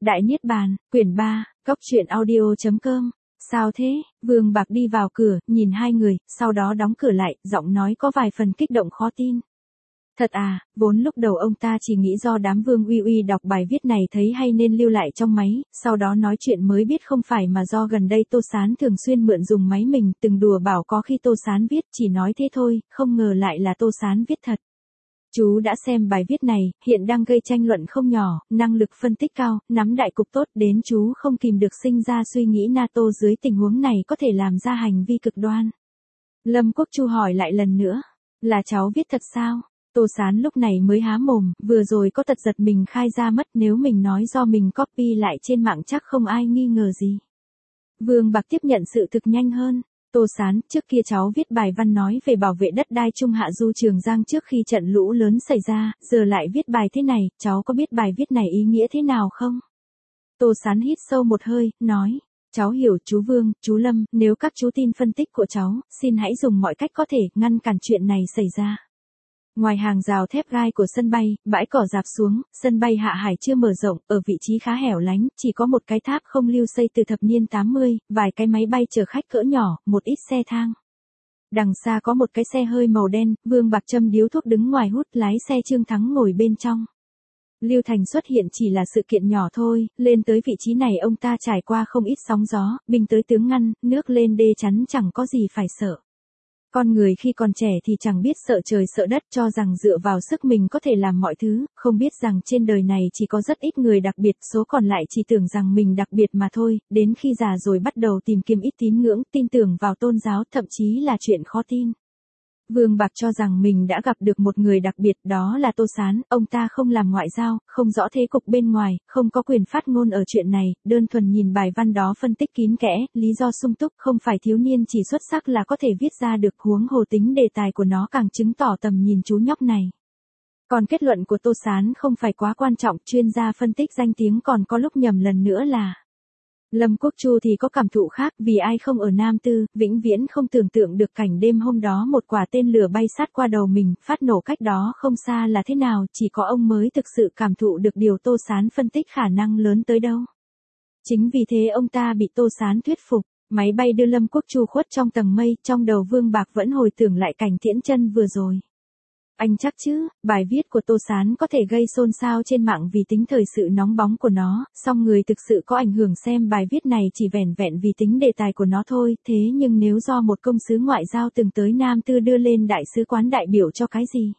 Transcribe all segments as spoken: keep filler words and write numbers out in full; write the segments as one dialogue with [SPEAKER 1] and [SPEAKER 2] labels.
[SPEAKER 1] Đại Niết Bàn, quyển ba, Cốc truyện audio chấm com. Sao thế? Vương Bạc đi vào cửa, nhìn hai người, sau đó đóng cửa lại, giọng nói có vài phần kích động khó tin. Thật à, vốn lúc đầu ông ta chỉ nghĩ do đám Vương Uy Uy đọc bài viết này thấy hay nên lưu lại trong máy, sau đó nói chuyện mới biết không phải mà do gần đây Tô Sán thường xuyên mượn dùng máy mình, từng đùa bảo có khi Tô Sán viết, chỉ nói thế thôi, không ngờ lại là Tô Sán viết thật. Chú đã xem bài viết này, hiện đang gây tranh luận không nhỏ, năng lực phân tích cao, nắm đại cục tốt, đến chú không kìm được sinh ra suy nghĩ NATO dưới tình huống này có thể làm ra hành vi cực đoan. Lâm Quốc Chu hỏi lại lần nữa, là cháu viết thật sao? Tô Sán lúc này mới há mồm, vừa rồi có tật giật mình khai ra mất, nếu mình nói do mình copy lại trên mạng chắc không ai nghi ngờ gì. Vương Bạc tiếp nhận sự thực nhanh hơn. Tô Sán, trước kia cháu viết bài văn nói về bảo vệ đất đai Trung Hạ Du Trường Giang trước khi trận lũ lớn xảy ra, giờ lại viết bài thế này, cháu có biết bài viết này ý nghĩa thế nào không? Tô Sán hít sâu một hơi, nói, cháu hiểu chú Vương, chú Lâm, nếu các chú tin phân tích của cháu, xin hãy dùng mọi cách có thể ngăn cản chuyện này xảy ra. Ngoài hàng rào thép gai của sân bay, bãi cỏ rạp xuống, sân bay Hạ Hải chưa mở rộng, ở vị trí khá hẻo lánh, chỉ có một cái tháp không lưu xây từ thập niên tám mươi, vài cái máy bay chở khách cỡ nhỏ, một ít xe thang. Đằng xa có một cái xe hơi màu đen, Vương Bạc châm điếu thuốc đứng ngoài hút, lái xe Trương Thắng ngồi bên trong. Lưu Thành xuất hiện chỉ là sự kiện nhỏ thôi, lên tới vị trí này ông ta trải qua không ít sóng gió, binh tới tướng ngăn, nước lên đê chắn chẳng có gì phải sợ. Con người khi còn trẻ thì chẳng biết sợ trời sợ đất, cho rằng dựa vào sức mình có thể làm mọi thứ, không biết rằng trên đời này chỉ có rất ít người đặc biệt, số còn lại chỉ tưởng rằng mình đặc biệt mà thôi, đến khi già rồi bắt đầu tìm kiếm ít tín ngưỡng, tin tưởng vào tôn giáo, thậm chí là chuyện khó tin. Vương Bạc cho rằng mình đã gặp được một người đặc biệt, đó là Tô Sán, ông ta không làm ngoại giao, không rõ thế cục bên ngoài, không có quyền phát ngôn ở chuyện này, đơn thuần nhìn bài văn đó phân tích kín kẽ, lý do sung túc, không phải thiếu niên chỉ xuất sắc là có thể viết ra được, huống hồ tính đề tài của nó càng chứng tỏ tầm nhìn chú nhóc này. Còn kết luận của Tô Sán không phải quá quan trọng, chuyên gia phân tích danh tiếng còn có lúc nhầm lần nữa là Lâm Quốc Chu thì có cảm thụ khác, vì ai không ở Nam Tư, vĩnh viễn không tưởng tượng được cảnh đêm hôm đó một quả tên lửa bay sát qua đầu mình, phát nổ cách đó không xa là thế nào, chỉ có ông mới thực sự cảm thụ được điều Tô Sán phân tích khả năng lớn tới đâu. Chính vì thế ông ta bị Tô Sán thuyết phục, máy bay đưa Lâm Quốc Chu khuất trong tầng mây, trong đầu Vương Bạc vẫn hồi tưởng lại cảnh Tiễn Chân vừa rồi. Anh chắc chứ, bài viết của Tô Sán có thể gây xôn xao trên mạng vì tính thời sự nóng bóng của nó, song người thực sự có ảnh hưởng xem bài viết này chỉ vẻn vẹn vì tính đề tài của nó thôi, thế nhưng nếu do một công sứ ngoại giao từng tới Nam Tư đưa lên đại sứ quán đại biểu cho cái gì?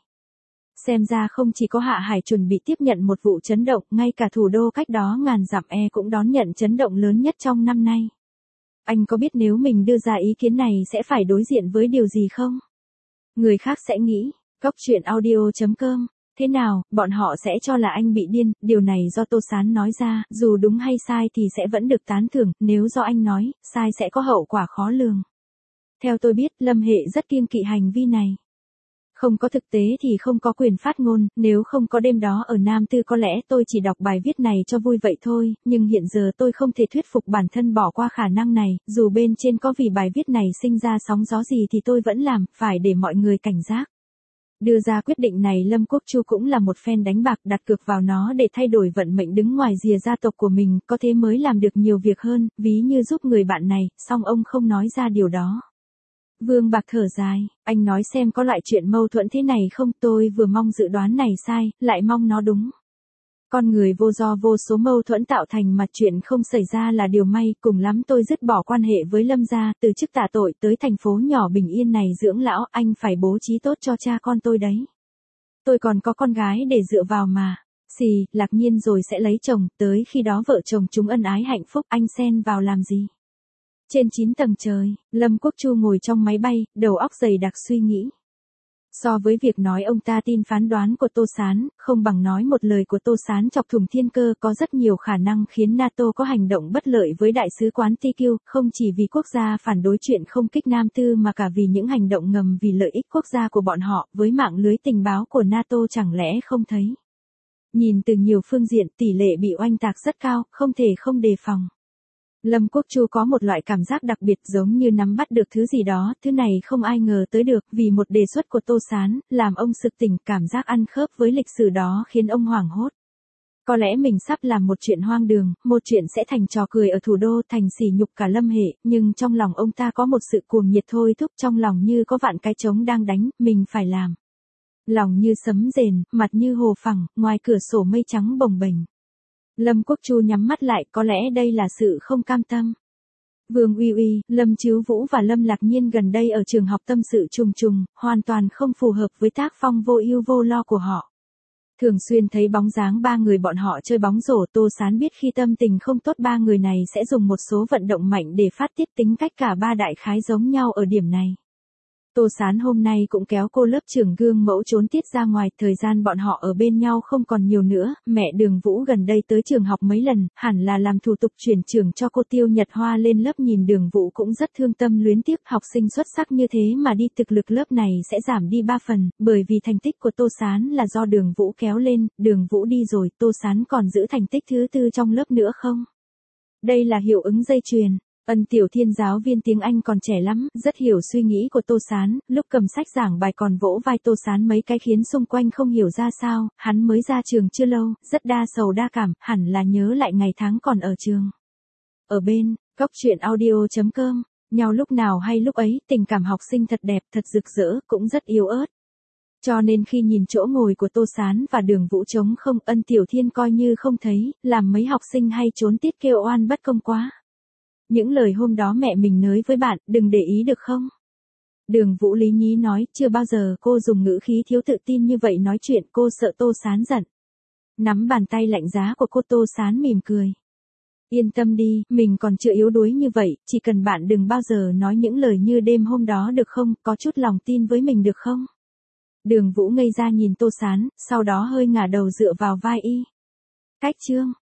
[SPEAKER 1] Xem ra không chỉ có Hạ Hải chuẩn bị tiếp nhận một vụ chấn động, ngay cả thủ đô cách đó ngàn dặm e cũng đón nhận chấn động lớn nhất trong năm nay. Anh có biết nếu mình đưa ra ý kiến này sẽ phải đối diện với điều gì không? Người khác sẽ nghĩ, Cốc truyện audio chấm com, thế nào, bọn họ sẽ cho là anh bị điên, điều này do Tô Sán nói ra, dù đúng hay sai thì sẽ vẫn được tán thưởng, nếu do anh nói, sai sẽ có hậu quả khó lường. Theo tôi biết, Lâm Hệ rất kiêng kỵ hành vi này. Không có thực tế thì không có quyền phát ngôn, nếu không có đêm đó ở Nam Tư có lẽ tôi chỉ đọc bài viết này cho vui vậy thôi, nhưng hiện giờ tôi không thể thuyết phục bản thân bỏ qua khả năng này, dù bên trên có vì bài viết này sinh ra sóng gió gì thì tôi vẫn làm, phải để mọi người cảnh giác. Đưa ra quyết định này Lâm Quốc Chu cũng là một phen đánh bạc, đặt cược vào nó để thay đổi vận mệnh đứng ngoài rìa gia tộc của mình, có thế mới làm được nhiều việc hơn, ví như giúp người bạn này, song ông không nói ra điều đó. Vương Bạc thở dài, anh nói xem có loại chuyện mâu thuẫn thế này không, tôi vừa mong dự đoán này sai, lại mong nó đúng. Con người vô do vô số mâu thuẫn tạo thành mặt chuyện không xảy ra là điều may, cùng lắm tôi dứt bỏ quan hệ với Lâm gia, từ chức tạ tội tới thành phố nhỏ bình yên này dưỡng lão, anh phải bố trí tốt cho cha con tôi đấy. Tôi còn có con gái để dựa vào mà. Xì, Lạc Nhiên rồi sẽ lấy chồng, tới khi đó vợ chồng chúng ân ái hạnh phúc, anh xen vào làm gì? Trên chín tầng trời, Lâm Quốc Chu ngồi trong máy bay, đầu óc dày đặc suy nghĩ. So với việc nói ông ta tin phán đoán của Tô Sán, không bằng nói một lời của Tô Sán chọc thủng thiên cơ, có rất nhiều khả năng khiến NATO có hành động bất lợi với đại sứ quán tê quy, không chỉ vì quốc gia phản đối chuyện không kích Nam Tư mà cả vì những hành động ngầm vì lợi ích quốc gia của bọn họ, với mạng lưới tình báo của NATO chẳng lẽ không thấy. Nhìn từ nhiều phương diện tỷ lệ bị oanh tạc rất cao, không thể không đề phòng. Lâm Quốc Chu có một loại cảm giác đặc biệt giống như nắm bắt được thứ gì đó, thứ này không ai ngờ tới được, vì một đề xuất của Tô Sán, làm ông sực tỉnh, cảm giác ăn khớp với lịch sử đó khiến ông hoảng hốt. Có lẽ mình sắp làm một chuyện hoang đường, một chuyện sẽ thành trò cười ở thủ đô, thành sỉ nhục cả Lâm Hệ, nhưng trong lòng ông ta có một sự cuồng nhiệt thôi thúc, trong lòng như có vạn cái trống đang đánh, mình phải làm. Lòng như sấm rền, mặt như hồ phẳng, ngoài cửa sổ mây trắng bồng bềnh. Lâm Quốc Chu nhắm mắt lại, có lẽ đây là sự không cam tâm. Vương Uy Uy, Lâm Chiếu Vũ và Lâm Lạc Nhiên gần đây ở trường học tâm sự trùng trùng, hoàn toàn không phù hợp với tác phong vô ưu vô lo của họ. Thường xuyên thấy bóng dáng ba người bọn họ chơi bóng rổ, Tô Sán biết khi tâm tình không tốt ba người này sẽ dùng một số vận động mạnh để phát tiết, tính cách cả ba đại khái giống nhau ở điểm này. Tô Sán hôm nay cũng kéo cô lớp trưởng gương mẫu trốn tiết ra ngoài, thời gian bọn họ ở bên nhau không còn nhiều nữa, mẹ Đường Vũ gần đây tới trường học mấy lần, hẳn là làm thủ tục chuyển trường cho cô Tiêu Nhật Hoa lên lớp, nhìn Đường Vũ cũng rất thương tâm luyến tiếc, học sinh xuất sắc như thế mà đi thực lực lớp này sẽ giảm đi ba phần, bởi vì thành tích của Tô Sán là do Đường Vũ kéo lên, Đường Vũ đi rồi, Tô Sán còn giữ thành tích thứ tư trong lớp nữa không? Đây là hiệu ứng dây chuyền. Ân Tiểu Thiên giáo viên tiếng Anh còn trẻ lắm, rất hiểu suy nghĩ của Tô Sán, lúc cầm sách giảng bài còn vỗ vai Tô Sán mấy cái khiến xung quanh không hiểu ra sao, hắn mới ra trường chưa lâu, rất đa sầu đa cảm, hẳn là nhớ lại ngày tháng còn ở trường. Ở bên, góc truyện audio chấm com, nhau lúc nào hay lúc ấy, tình cảm học sinh thật đẹp, thật rực rỡ, cũng rất yếu ớt. Cho nên khi nhìn chỗ ngồi của Tô Sán và Đường Vũ trống không, Ân Tiểu Thiên coi như không thấy, làm mấy học sinh hay trốn tiết kêu oan bất công quá. Những lời hôm đó mẹ mình nói với bạn, đừng để ý được không? Đường Vũ lý nhí nói, chưa bao giờ cô dùng ngữ khí thiếu tự tin như vậy nói chuyện, cô sợ Tô Sán giận. Nắm bàn tay lạnh giá của cô, Tô Sán mỉm cười. Yên tâm đi, mình còn chưa yếu đuối như vậy, chỉ cần bạn đừng bao giờ nói những lời như đêm hôm đó được không, có chút lòng tin với mình được không? Đường Vũ ngây ra nhìn Tô Sán, sau đó hơi ngả đầu dựa vào vai y. Cách chương.